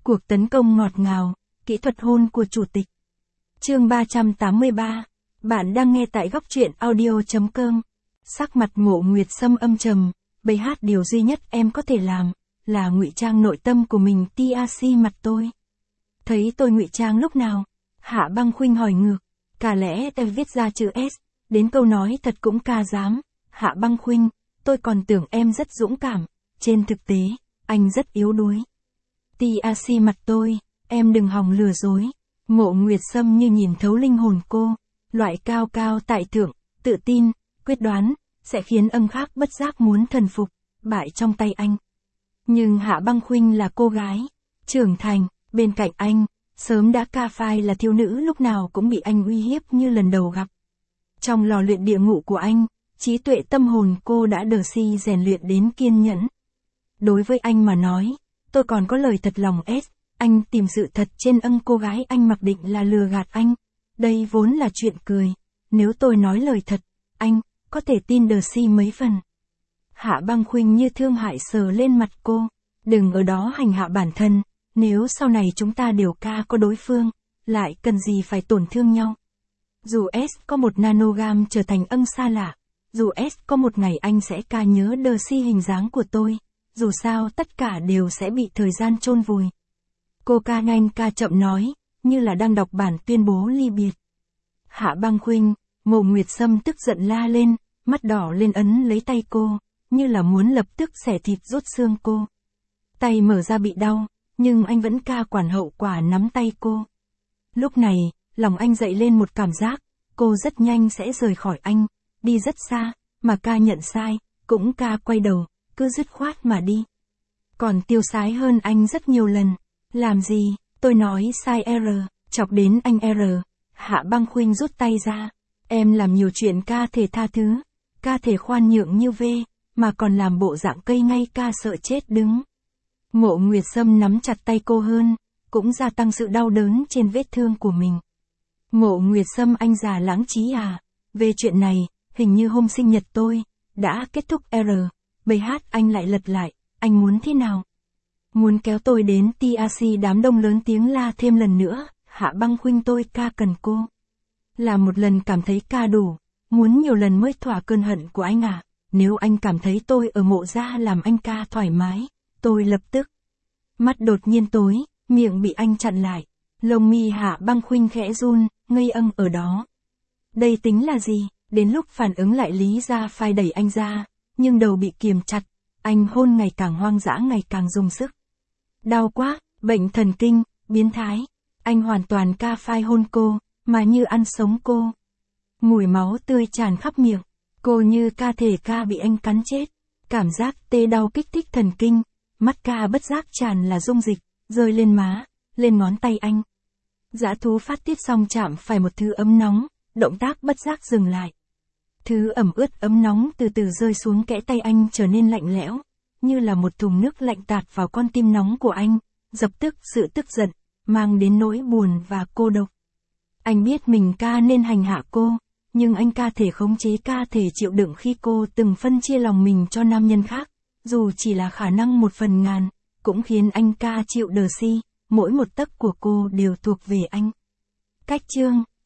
Cuộc tấn công ngọt ngào, kỹ thuật hôn của chủ tịch. Chương 383. Bạn đang nghe tại góc truyện audio.com. Sắc mặt Mộ Nguyệt Sâm âm trầm, bài hát điều duy nhất em có thể làm là ngụy trang nội tâm của mình TRC mặt tôi. Thấy tôi ngụy trang lúc nào? Hạ Băng Khuynh hỏi ngược. Cả lẽ em viết ra chữ S, đến câu nói thật cũng ca dám. Hạ Băng Khuynh, tôi còn tưởng em rất dũng cảm, trên thực tế, anh rất yếu đuối. TRC mặt tôi, em đừng hòng lừa dối. Mộ Nguyệt Sâm như nhìn thấu linh hồn cô, loại cao cao tại thượng, tự tin, quyết đoán, sẽ khiến âm khác bất giác muốn thần phục, bại trong tay anh. Nhưng Hạ Băng Khuynh là cô gái, trưởng thành, bên cạnh anh, sớm đã ca phai là thiếu nữ lúc nào cũng bị anh uy hiếp như lần đầu gặp. Trong lò luyện địa ngục của anh, trí tuệ tâm hồn cô đã đờ si rèn luyện đến kiên nhẫn. Đối với anh mà nói, tôi còn có lời thật lòng S, anh tìm sự thật trên cô gái anh mặc định là lừa gạt anh. Đây vốn là chuyện cười, nếu tôi nói lời thật, anh có thể tin đờ si mấy phần. Hạ Băng Khuynh như thương hại sờ lên mặt cô, đừng ở đó hành hạ bản thân, nếu sau này chúng ta đều ca có đối phương, lại cần gì phải tổn thương nhau. Dù S có một nanogam trở thành xa lạ, dù S có một ngày anh sẽ ca nhớ đờ si hình dáng của tôi, dù sao tất cả đều sẽ bị thời gian chôn vùi. Cô ca nhanh ca chậm nói, như là đang đọc bản tuyên bố ly biệt. Hạ Băng Khuynh, Mộ Nguyệt Sâm tức giận la lên, mắt đỏ lên ấn lấy tay cô, như là muốn lập tức xẻ thịt rút xương cô. Tay mở ra bị đau, nhưng anh vẫn ca quản hậu quả nắm tay cô. Lúc này, lòng anh dậy lên một cảm giác, cô rất nhanh sẽ rời khỏi anh, đi rất xa, mà ca nhận sai, cũng ca quay đầu, cứ dứt khoát mà đi. Còn tiêu sái hơn anh rất nhiều lần. Làm gì, tôi nói sai R, chọc đến anh R. Hạ Băng Khuynh rút tay ra. Em làm nhiều chuyện ca thể tha thứ, ca thể khoan nhượng như V, mà còn làm bộ dạng cây ngay ca sợ chết đứng. Mộ Nguyệt Sâm nắm chặt tay cô hơn, cũng gia tăng sự đau đớn trên vết thương của mình. Mộ Nguyệt Sâm anh già lãng trí à, về chuyện này, hình như hôm sinh nhật tôi, đã kết thúc R, bài hát anh lại lật lại, anh muốn thế nào? Muốn kéo tôi đến TRC đám đông lớn tiếng la thêm lần nữa, Hạ Băng Khuynh tôi ca cần cô. Là một lần cảm thấy ca đủ, muốn nhiều lần mới thỏa cơn hận của anh à, nếu anh cảm thấy tôi ở Mộ gia làm anh ca thoải mái, tôi lập tức. Mắt đột nhiên tối, miệng bị anh chặn lại, lông mi Hạ Băng Khuynh khẽ run, ngây ở đó. Đây tính là gì, đến lúc phản ứng lại lý ra phai đẩy anh ra, nhưng đầu bị kiềm chặt, anh hôn ngày càng hoang dã ngày càng dùng sức. Đau quá, bệnh thần kinh, biến thái. Anh hoàn toàn ca phai hôn cô, mà như ăn sống cô. Mùi máu tươi tràn khắp miệng, cô như ca thể ca bị anh cắn chết. Cảm giác tê đau kích thích thần kinh, mắt ca bất giác tràn là dung dịch, rơi lên má, lên ngón tay anh. Dã thú phát tiết xong chạm phải một thứ ấm nóng, động tác bất giác dừng lại. Thứ ẩm ướt ấm nóng từ từ rơi xuống kẽ tay anh trở nên lạnh lẽo, như là một thùng nước lạnh tạt vào con tim nóng của anh, dập tức sự tức giận, mang đến nỗi buồn và cô độc. Anh biết mình ca nên hành hạ cô, nhưng anh ca thể khống chế ca thể chịu đựng khi cô từng phân chia lòng mình cho nam nhân khác, dù chỉ là khả năng 1/1000, cũng khiến anh ca chịu đờ si, mỗi một tấc của cô đều thuộc về anh. Cách chương